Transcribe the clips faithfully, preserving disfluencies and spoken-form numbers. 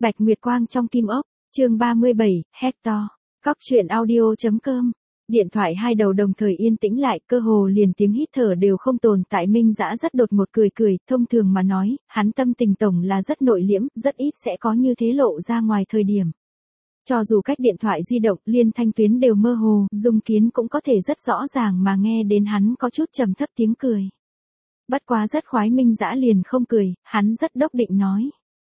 Bạch Nguyệt Quang trong kim ốc, chương ba mươi bảy, Hector, Cóc truyện audio chấm com. Điện thoại hai đầu đồng thời yên tĩnh lại, cơ hồ liền tiếng hít thở đều không tồn tại. Minh Dã rất đột ngột cười cười, thông thường mà nói, hắn tâm tình tổng là rất nội liễm, rất ít sẽ có như thế lộ ra ngoài thời điểm. Cho dù cách điện thoại di động, liên thanh tuyến đều mơ hồ, Dung Kiến cũng có thể rất rõ ràng mà nghe đến hắn có chút trầm thấp tiếng cười. Bất quá rất khoái, Minh Dã liền không cười, hắn rất đốc định nói.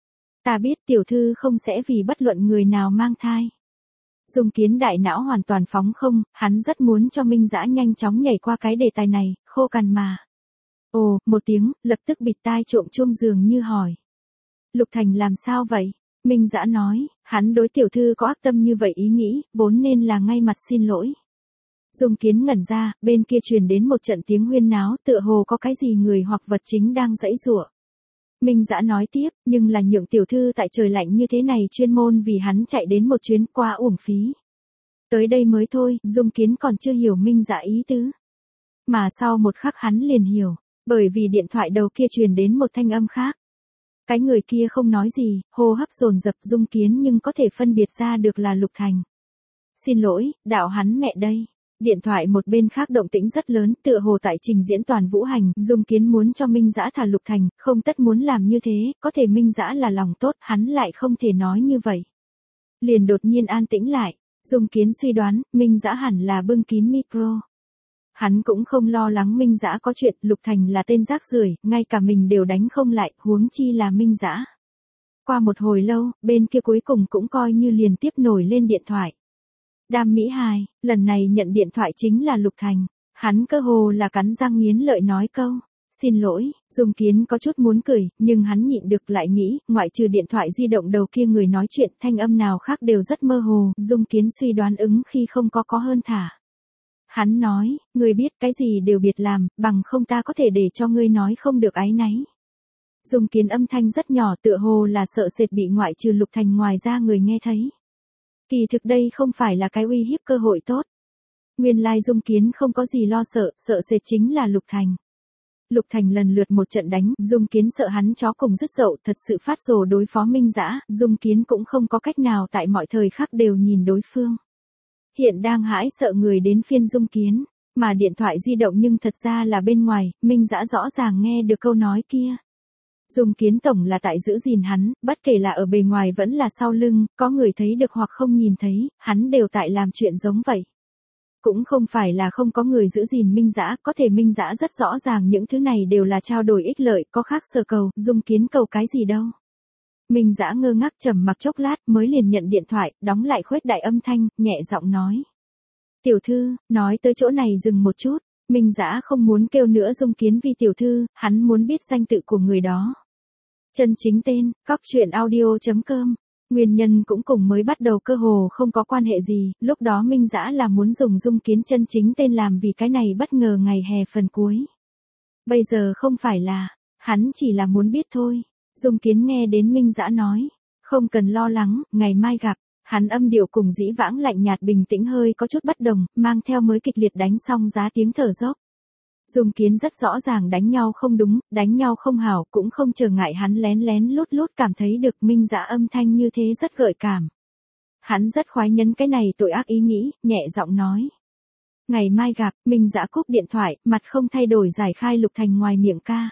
Ta biết tiểu thư không sẽ vì bất luận người nào mang thai. Dung Kiến đại não hoàn toàn phóng không, hắn rất muốn cho Minh Dã nhanh chóng nhảy qua cái đề tài này, khô cằn mà. Ồ, một tiếng, lập tức bịt tai trộm chuông giường như hỏi. Lục Thành làm sao vậy? Minh Dã nói, hắn đối tiểu thư có ác tâm như vậy ý nghĩ, vốn nên là ngay mặt xin lỗi. Dung Kiến ngẩn ra, bên kia truyền đến một trận tiếng huyên náo, tựa hồ có cái gì người hoặc vật chính đang giãy giụa. Minh Dã nói tiếp, nhưng là nhượng tiểu thư tại trời lạnh như thế này chuyên môn vì hắn chạy đến một chuyến, qua uổng phí. Tới đây mới thôi, Dung Kiến còn chưa hiểu Minh Dã ý tứ. Mà sau một khắc hắn liền hiểu, bởi vì điện thoại đầu kia truyền đến một thanh âm khác. Cái người kia không nói gì, hô hấp dồn dập, Dung Kiến nhưng có thể phân biệt ra được là Lục Thành. Xin lỗi, đạo hắn mẹ đây. Điện thoại một bên khác động tĩnh rất lớn, tựa hồ tại trình diễn toàn vũ hành, Dung Kiến muốn cho Minh Dã thả Lục Thành, không tất muốn làm như thế, có thể Minh Dã là lòng tốt, hắn lại không thể nói như vậy. Liền đột nhiên an tĩnh lại, Dung Kiến suy đoán, Minh Dã hẳn là bưng kín micro. Hắn cũng không lo lắng Minh Dã có chuyện, Lục Thành là tên rác rưởi, ngay cả mình đều đánh không lại, huống chi là Minh Dã. Qua một hồi lâu, bên kia cuối cùng cũng coi như liền tiếp nổi lên điện thoại. Đàm Mỹ Hài, lần này nhận điện thoại chính là Lục Thành. Hắn cơ hồ là cắn răng nghiến lợi nói câu. Xin lỗi, Dung Kiến có chút muốn cười, nhưng hắn nhịn được lại nghĩ, ngoại trừ điện thoại di động đầu kia người nói chuyện, thanh âm nào khác đều rất mơ hồ, Dung Kiến suy đoán ứng khi không có có hơn thả. Hắn nói, ngươi biết cái gì đều biệt làm, bằng không ta có thể để cho ngươi nói không được áy náy. Dung Kiến âm thanh rất nhỏ, tựa hồ là sợ sệt bị ngoại trừ Lục Thành ngoài ra người nghe thấy. Kỳ thực đây không phải là cái uy hiếp cơ hội tốt. Nguyên lai Dung Kiến không có gì lo sợ, sợ sệt chính là Lục Thành. Lục Thành lần lượt một trận đánh, Dung Kiến sợ hắn chó cùng dứt dậu, thật sự phát rồ đối phó Minh Dã, Dung Kiến cũng không có cách nào tại mọi thời khắc đều nhìn đối phương. Hiện đang hãi sợ người đến phiên Dung Kiến, mà điện thoại di động nhưng thật ra là bên ngoài, Minh Dã rõ ràng nghe được câu nói kia. Dung Kiến tổng là tại giữ gìn hắn, bất kể là ở bề ngoài vẫn là sau lưng, có người thấy được hoặc không nhìn thấy, hắn đều tại làm chuyện giống vậy. Cũng không phải là không có người giữ gìn Minh Dã, có thể Minh Dã rất rõ ràng những thứ này đều là trao đổi ích lợi, có khác sở cầu, Dung Kiến cầu cái gì đâu. Minh Dã ngơ ngác trầm mặc chốc lát mới liền nhận điện thoại, đóng lại khuếch đại âm thanh, nhẹ giọng nói. Tiểu thư, nói tới chỗ này dừng một chút. Minh Dã không muốn kêu nữa Dung Kiến vì tiểu thư, hắn muốn biết danh tự của người đó. Chân chính tên, cóc truyện audio chấm com. Nguyên nhân cũng cùng mới bắt đầu cơ hồ không có quan hệ gì, lúc đó Minh Dã là muốn dùng Dung Kiến chân chính tên làm vì cái này bất ngờ ngày hè phần cuối. Bây giờ không phải là, hắn chỉ là muốn biết thôi. Dung Kiến nghe đến Minh Dã nói, không cần lo lắng, ngày mai gặp. Hắn âm điệu cùng dĩ vãng lạnh nhạt bình tĩnh hơi có chút bất đồng, mang theo mới kịch liệt đánh xong giá tiếng thở dốc. Dung Kiến rất rõ ràng đánh nhau không đúng, đánh nhau không hảo, cũng không trở ngại hắn lén lén lút lút cảm thấy được Minh Dã âm thanh như thế rất gợi cảm. Hắn rất khoái nhấn cái này tội ác ý nghĩ, nhẹ giọng nói. Ngày mai gặp, Minh Dã cúp điện thoại, mặt không thay đổi giải khai Lục Thành ngoài miệng ca.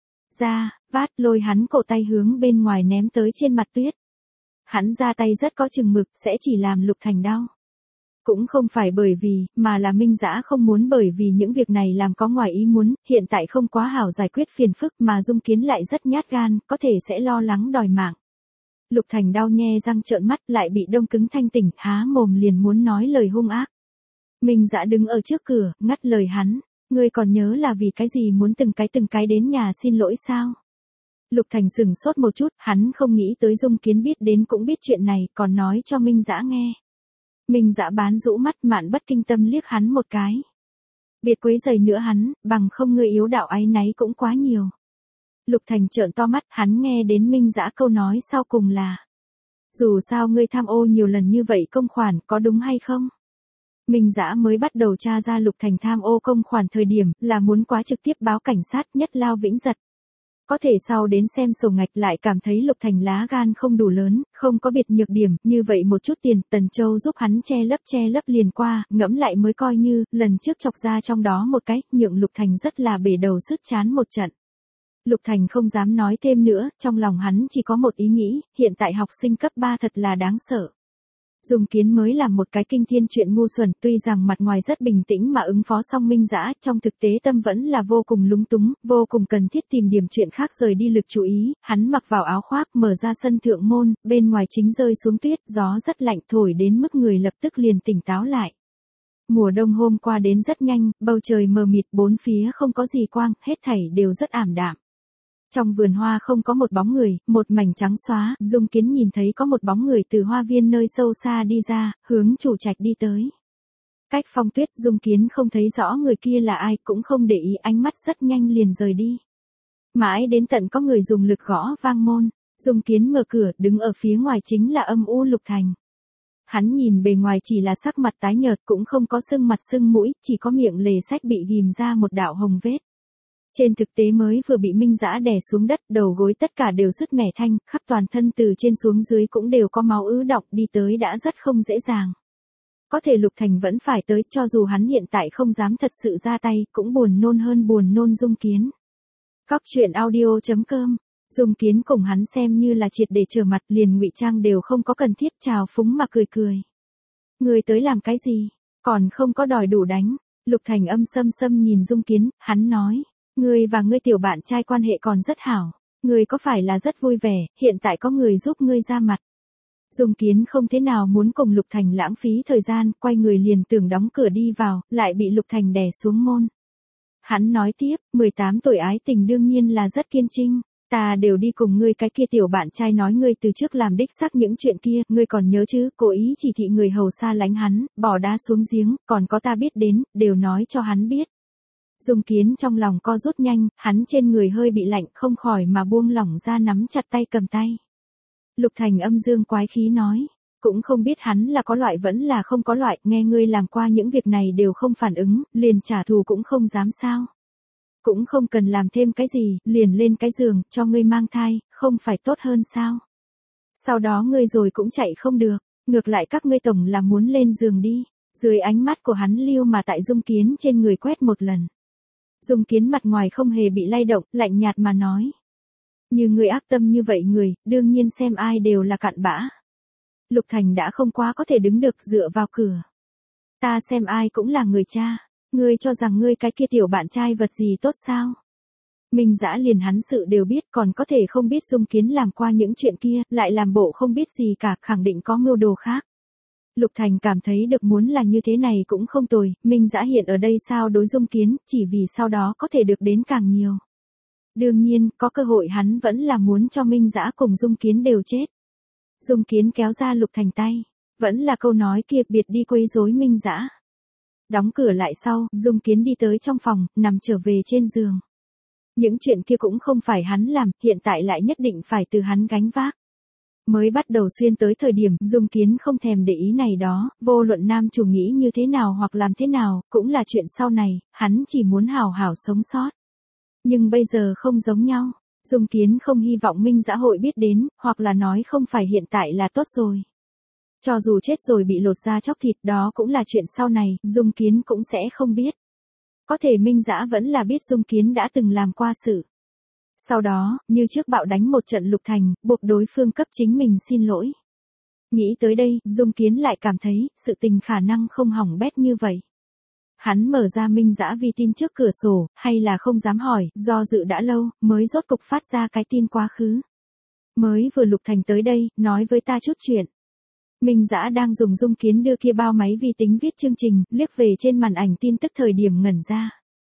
Ra, vát lôi hắn cổ tay hướng bên ngoài ném tới trên mặt tuyết. Hắn ra tay rất có chừng mực, sẽ chỉ làm Lục Thành đau. Cũng không phải bởi vì, mà là Minh Dã không muốn bởi vì những việc này làm có ngoài ý muốn, hiện tại không quá hảo giải quyết phiền phức mà Dung Kiến lại rất nhát gan, có thể sẽ lo lắng đòi mạng. Lục Thành đau nhe răng trợn mắt lại bị đông cứng thanh tỉnh, há mồm liền muốn nói lời hung ác. Minh Dã đứng ở trước cửa, ngắt lời hắn, ngươi còn nhớ là vì cái gì muốn từng cái từng cái đến nhà xin lỗi sao? Lục Thành sừng sốt một chút, hắn không nghĩ tới Dung Kiến biết đến cũng biết chuyện này, còn nói cho Minh Dã nghe. Minh Dã bán rũ mắt, mạn bất kinh tâm liếc hắn một cái. Biệt quấy rầy nữa hắn, bằng không ngươi yếu đạo áy náy cũng quá nhiều. Lục Thành trợn to mắt, hắn nghe đến Minh Dã câu nói sau cùng là. Dù sao ngươi tham ô nhiều lần như vậy công khoản, có đúng hay không? Minh Dã mới bắt đầu tra ra Lục Thành tham ô công khoản thời điểm, là muốn quá trực tiếp báo cảnh sát, nhất lao vĩnh giật. Có thể sau đến xem sổ ngạch lại cảm thấy Lục Thành lá gan không đủ lớn, không có biệt nhược điểm, như vậy một chút tiền, Tần Châu giúp hắn che lấp che lấp liền qua, ngẫm lại mới coi như, lần trước chọc ra trong đó một cái, nhượng Lục Thành rất là bể đầu sứt chán một trận. Lục Thành không dám nói thêm nữa, trong lòng hắn chỉ có một ý nghĩ, hiện tại học sinh cấp ba thật là đáng sợ. Dung Kiến mới làm một cái kinh thiên chuyện ngu xuẩn, tuy rằng mặt ngoài rất bình tĩnh mà ứng phó xong Minh Dã, trong thực tế tâm vẫn là vô cùng lúng túng, vô cùng cần thiết tìm điểm chuyện khác rời đi lực chú ý, hắn mặc vào áo khoác, mở ra sân thượng môn, bên ngoài chính rơi xuống tuyết, gió rất lạnh thổi đến mức người lập tức liền tỉnh táo lại. Mùa đông hôm qua đến rất nhanh, bầu trời mờ mịt bốn phía không có gì quang, hết thảy đều rất ảm đạm. Trong vườn hoa không có một bóng người, một mảnh trắng xóa, Dung Kiến nhìn thấy có một bóng người từ hoa viên nơi sâu xa đi ra, hướng chủ trạch đi tới. Cách phong tuyết Dung Kiến không thấy rõ người kia là ai, cũng không để ý, ánh mắt rất nhanh liền rời đi. Mãi đến tận có người dùng lực gõ vang môn, Dung Kiến mở cửa, đứng ở phía ngoài chính là âm u Lục Thành. Hắn nhìn bề ngoài chỉ là sắc mặt tái nhợt, cũng không có sưng mặt sưng mũi, chỉ có miệng lề sách bị ghim ra một đạo hồng vết. Trên thực tế mới vừa bị Minh Dã đè xuống đất, đầu gối tất cả đều sứt mẻ thanh, khắp toàn thân từ trên xuống dưới cũng đều có máu ứ đọng, đi tới đã rất không dễ dàng. Có thể Lục Thành vẫn phải tới, cho dù hắn hiện tại không dám thật sự ra tay, cũng buồn nôn hơn buồn nôn Dung Kiến. Cóc truyện audio chấm com, Dung Kiến cùng hắn xem như là triệt để trở mặt, liền ngụy trang đều không có cần thiết, chào phúng mà cười cười. Người tới làm cái gì, còn không có đòi đủ đánh. Lục Thành âm sâm sâm nhìn Dung Kiến, hắn nói. Ngươi và ngươi tiểu bạn trai quan hệ còn rất hảo, ngươi có phải là rất vui vẻ, hiện tại có người giúp ngươi ra mặt. Dung Kiến không thế nào muốn cùng Lục Thành lãng phí thời gian, quay người liền tưởng đóng cửa đi vào, lại bị Lục Thành đè xuống môn. Hắn nói tiếp, mười tám tuổi ái tình đương nhiên là rất kiên trinh, ta đều đi cùng ngươi cái kia tiểu bạn trai nói ngươi từ trước làm đích xác những chuyện kia, ngươi còn nhớ chứ, cố ý chỉ thị người hầu xa lánh hắn, bỏ đá xuống giếng, còn có ta biết đến, đều nói cho hắn biết. Dung Kiến trong lòng co rút nhanh, hắn trên người hơi bị lạnh, không khỏi mà buông lỏng ra nắm chặt tay cầm tay. Lục Thành âm dương quái khí nói, cũng không biết hắn là có loại vẫn là không có loại, nghe ngươi làm qua những việc này đều không phản ứng, liền trả thù cũng không dám sao. Cũng không cần làm thêm cái gì, liền lên cái giường, cho ngươi mang thai, không phải tốt hơn sao. Sau đó ngươi rồi cũng chạy không được, ngược lại các ngươi tổng là muốn lên giường đi. Dưới ánh mắt của hắn lưu mà tại Dung Kiến trên người quét một lần. Dung Kiến mặt ngoài không hề bị lay động, lạnh nhạt mà nói. Như người ác tâm như vậy người, đương nhiên xem ai đều là cặn bã. Lục Thành đã không quá có thể đứng được dựa vào cửa. Ta xem ai cũng là người cha, ngươi cho rằng ngươi cái kia tiểu bạn trai vật gì tốt sao? Minh Dã liền hắn sự đều biết, còn có thể không biết Dung Kiến làm qua những chuyện kia, lại làm bộ không biết gì cả, khẳng định có mưu đồ khác. Lục Thành cảm thấy được muốn là như thế này cũng không tồi, Minh Dã hiện ở đây sao đối Dung Kiến, chỉ vì sau đó có thể được đến càng nhiều. Đương nhiên, có cơ hội hắn vẫn là muốn cho Minh Dã cùng Dung Kiến đều chết. Dung Kiến kéo ra Lục Thành tay, vẫn là câu nói kia, biệt đi quấy rối Minh Dã. Đóng cửa lại sau, Dung Kiến đi tới trong phòng, nằm trở về trên giường. Những chuyện kia cũng không phải hắn làm, hiện tại lại nhất định phải từ hắn gánh vác. Mới bắt đầu xuyên tới thời điểm, Dung Kiến không thèm để ý này đó, vô luận nam chủ nghĩ như thế nào hoặc làm thế nào, cũng là chuyện sau này, hắn chỉ muốn hào hảo sống sót. Nhưng bây giờ không giống nhau, Dung Kiến không hy vọng Minh Dã hội biết đến, hoặc là nói không phải hiện tại là tốt rồi. Cho dù chết rồi bị lột da chóc thịt đó cũng là chuyện sau này, Dung Kiến cũng sẽ không biết. Có thể Minh Dã vẫn là biết Dung Kiến đã từng làm qua sự. Sau đó, như trước bạo đánh một trận Lục Thành, buộc đối phương cấp chính mình xin lỗi. Nghĩ tới đây, Dung Kiến lại cảm thấy, sự tình khả năng không hỏng bét như vậy. Hắn mở ra Minh Dã vi tin trước cửa sổ, hay là không dám hỏi, do dự đã lâu, mới rốt cục phát ra cái tin quá khứ. Mới vừa Lục Thành tới đây, nói với ta chút chuyện. Minh Dã đang dùng Dung Kiến đưa kia bao máy vi tính viết chương trình, liếc về trên màn ảnh tin tức thời điểm ngẩn ra.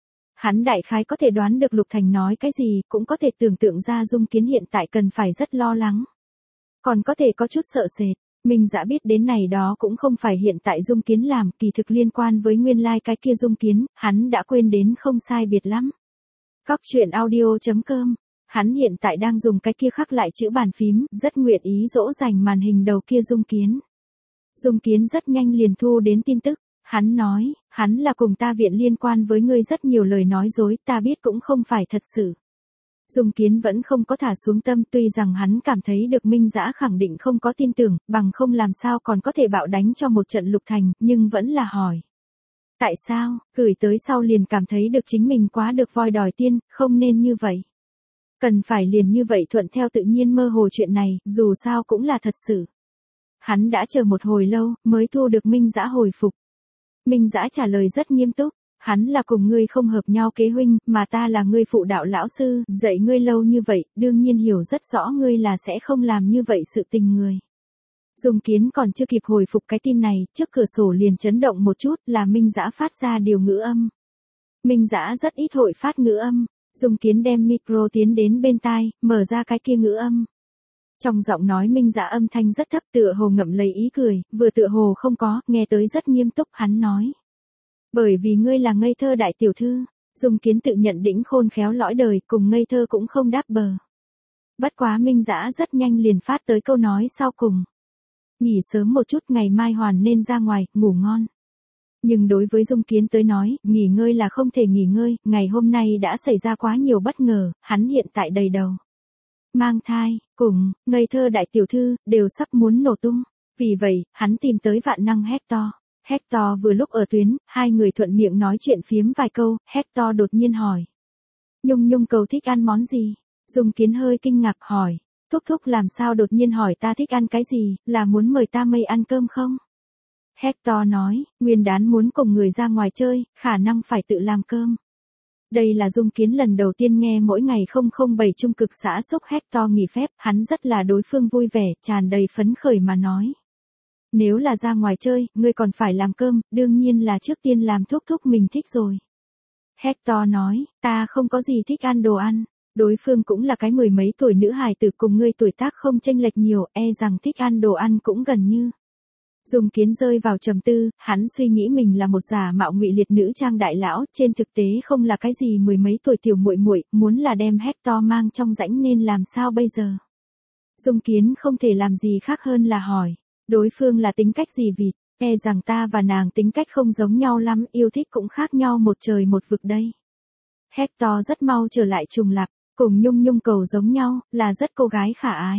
Hắn đại khái có thể đoán được Lục Thành nói cái gì, cũng có thể tưởng tượng ra Dung Kiến hiện tại cần phải rất lo lắng. Còn có thể có chút sợ sệt, Minh Dã biết đến này đó cũng không phải hiện tại Dung Kiến làm, kỳ thực liên quan với nguyên lai like cái kia Dung Kiến, hắn đã quên đến không sai biệt lắm. Cóc truyện audio chấm com, hắn hiện tại đang dùng cái kia khắc lại chữ bàn phím, rất nguyện ý dỗ dành màn hình đầu kia Dung Kiến. Dung Kiến rất nhanh liền thu đến tin tức. Hắn nói, hắn là cùng ta viện liên quan với ngươi rất nhiều lời nói dối, ta biết cũng không phải thật sự. Dung Kiến vẫn không có thả xuống tâm, tuy rằng hắn cảm thấy được Minh Dã khẳng định không có tin tưởng, bằng không làm sao còn có thể bạo đánh cho một trận Lục Thành, nhưng vẫn là hỏi. Tại sao, gửi tới sau liền cảm thấy được chính mình quá được voi đòi tiên, không nên như vậy. Cần phải liền như vậy thuận theo tự nhiên mơ hồ chuyện này, dù sao cũng là thật sự. Hắn đã chờ một hồi lâu, mới thu được Minh Dã hồi phục. Minh Dã trả lời rất nghiêm túc. Hắn là cùng ngươi không hợp nhau kế huynh, mà ta là ngươi phụ đạo lão sư, dạy ngươi lâu như vậy, đương nhiên hiểu rất rõ ngươi là sẽ không làm như vậy sự tình người. Dung Kiến còn chưa kịp hồi phục cái tin này, trước cửa sổ liền chấn động một chút, là Minh Dã phát ra điều ngữ âm. Minh Dã rất ít hội phát ngữ âm, Dung Kiến đem micro tiến đến bên tai, mở ra cái kia ngữ âm. Trong giọng nói Minh Dã âm thanh rất thấp, tựa hồ ngậm lấy ý cười, vừa tựa hồ không có, nghe tới rất nghiêm túc, hắn nói. Bởi vì ngươi là ngây thơ đại tiểu thư, Dung Kiến tự nhận đĩnh khôn khéo lõi đời, cùng ngây thơ cũng không đáp bờ. Bất quá Minh Dã rất nhanh liền phát tới câu nói sau cùng. Nghỉ sớm một chút, ngày mai hoàn nên ra ngoài, ngủ ngon. Nhưng đối với Dung Kiến tới nói, nghỉ ngơi là không thể nghỉ ngơi, ngày hôm nay đã xảy ra quá nhiều bất ngờ, hắn hiện tại đầy đầu. Mang thai, cùng, ngây thơ đại tiểu thư, đều sắp muốn nổ tung. Vì vậy, hắn tìm tới vạn năng Hector. Hector vừa lúc ở tuyến, hai người thuận miệng nói chuyện phiếm vài câu, Hector đột nhiên hỏi. Nhung Nhung cầu thích ăn món gì? Dung Kiến hơi kinh ngạc hỏi. Thúc thúc làm sao đột nhiên hỏi ta thích ăn cái gì, là muốn mời ta mây ăn cơm không? Hector nói, nguyên đán muốn cùng người ra ngoài chơi, khả năng phải tự làm cơm. Đây là Dung Kiến lần đầu tiên nghe mỗi ngày không không bảy trung cực xã xúc Hector nghỉ phép, hắn rất là đối phương vui vẻ, tràn đầy phấn khởi mà nói. Nếu là ra ngoài chơi, ngươi còn phải làm cơm, đương nhiên là trước tiên làm thúc thúc mình thích rồi. Hector nói, ta không có gì thích ăn đồ ăn. Đối phương cũng là cái mười mấy tuổi nữ hài tử cùng ngươi tuổi tác không chênh lệch nhiều, e rằng thích ăn đồ ăn cũng gần như. Dung Kiến rơi vào trầm tư, hắn suy nghĩ mình là một giả mạo ngụy liệt nữ trang đại lão, trên thực tế không là cái gì mười mấy tuổi tiểu muội muội, muốn là đem Hector mang trong rãnh nên làm sao bây giờ. Dung Kiến không thể làm gì khác hơn là hỏi, đối phương là tính cách gì vịt, e rằng ta và nàng tính cách không giống nhau lắm, yêu thích cũng khác nhau một trời một vực đây. Hector rất mau trở lại trùng lặp, cùng Nhung Nhung cầu giống nhau, là rất cô gái khả ái.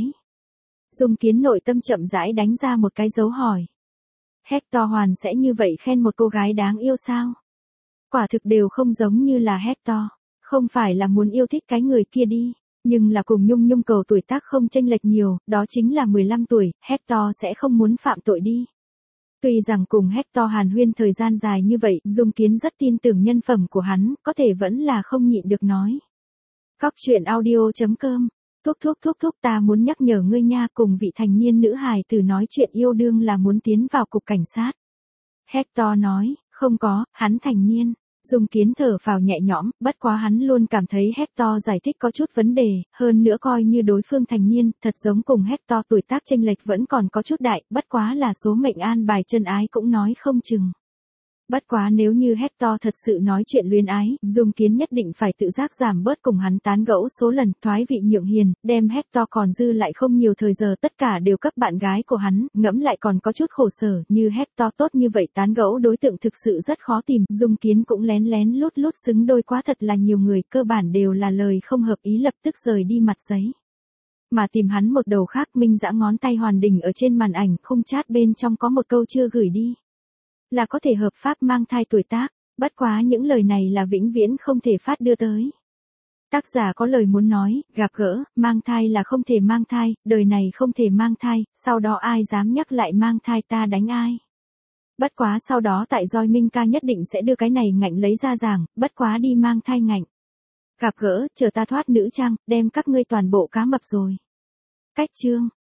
Dung Kiến nội tâm chậm rãi đánh ra một cái dấu hỏi. Hector hoàn sẽ như vậy khen một cô gái đáng yêu sao? Quả thực đều không giống như là Hector, không phải là muốn yêu thích cái người kia đi, nhưng là cùng Nhung Nhung cầu tuổi tác không chênh lệch nhiều, đó chính là mười lăm tuổi, Hector sẽ không muốn phạm tội đi. Tuy rằng cùng Hector hàn huyên thời gian dài như vậy, Dung Kiến rất tin tưởng nhân phẩm của hắn, có thể vẫn là không nhịn được nói. Cóc truyện audio chấm com. Thúc thúc thúc thúc ta muốn nhắc nhở ngươi nha, cùng vị thành niên nữ hài tử nói chuyện yêu đương là muốn tiến vào cục cảnh sát. Hector nói, không có, hắn thành niên. Dung Kiến thở phào nhẹ nhõm, bất quá hắn luôn cảm thấy Hector giải thích có chút vấn đề, hơn nữa coi như đối phương thành niên, thật giống cùng Hector tuổi tác chênh lệch vẫn còn có chút đại, bất quá là số mệnh an bài chân ái cũng nói không chừng. Bất quá nếu như Hector thật sự nói chuyện luyến ái, Dung Kiến nhất định phải tự giác giảm bớt cùng hắn tán gẫu số lần, thoái vị nhượng hiền, đem Hector còn dư lại không nhiều thời giờ tất cả đều cấp bạn gái của hắn, ngẫm lại còn có chút khổ sở, như Hector tốt như vậy tán gẫu đối tượng thực sự rất khó tìm, Dung Kiến cũng lén lén lút lút xứng đôi quá thật là nhiều người, cơ bản đều là lời không hợp ý lập tức rời đi mặt giấy. Mà tìm hắn một đầu khác, Minh Dã ngón tay hoàn đình ở trên màn ảnh, khung chat bên trong có một câu chưa gửi đi. Là có thể hợp pháp mang thai tuổi tác, bất quá những lời này là vĩnh viễn không thể phát đưa tới. Tác giả có lời muốn nói, gặp gỡ, mang thai là không thể mang thai, đời này không thể mang thai, sau đó ai dám nhắc lại mang thai ta đánh ai. Bất quá sau đó tại Doi Minh ca nhất định sẽ đưa cái này ngạnh lấy ra giảng, bất quá đi mang thai ngạnh. Gặp gỡ, chờ ta thoát nữ trang, đem các ngươi toàn bộ cá mập rồi. Cách chương.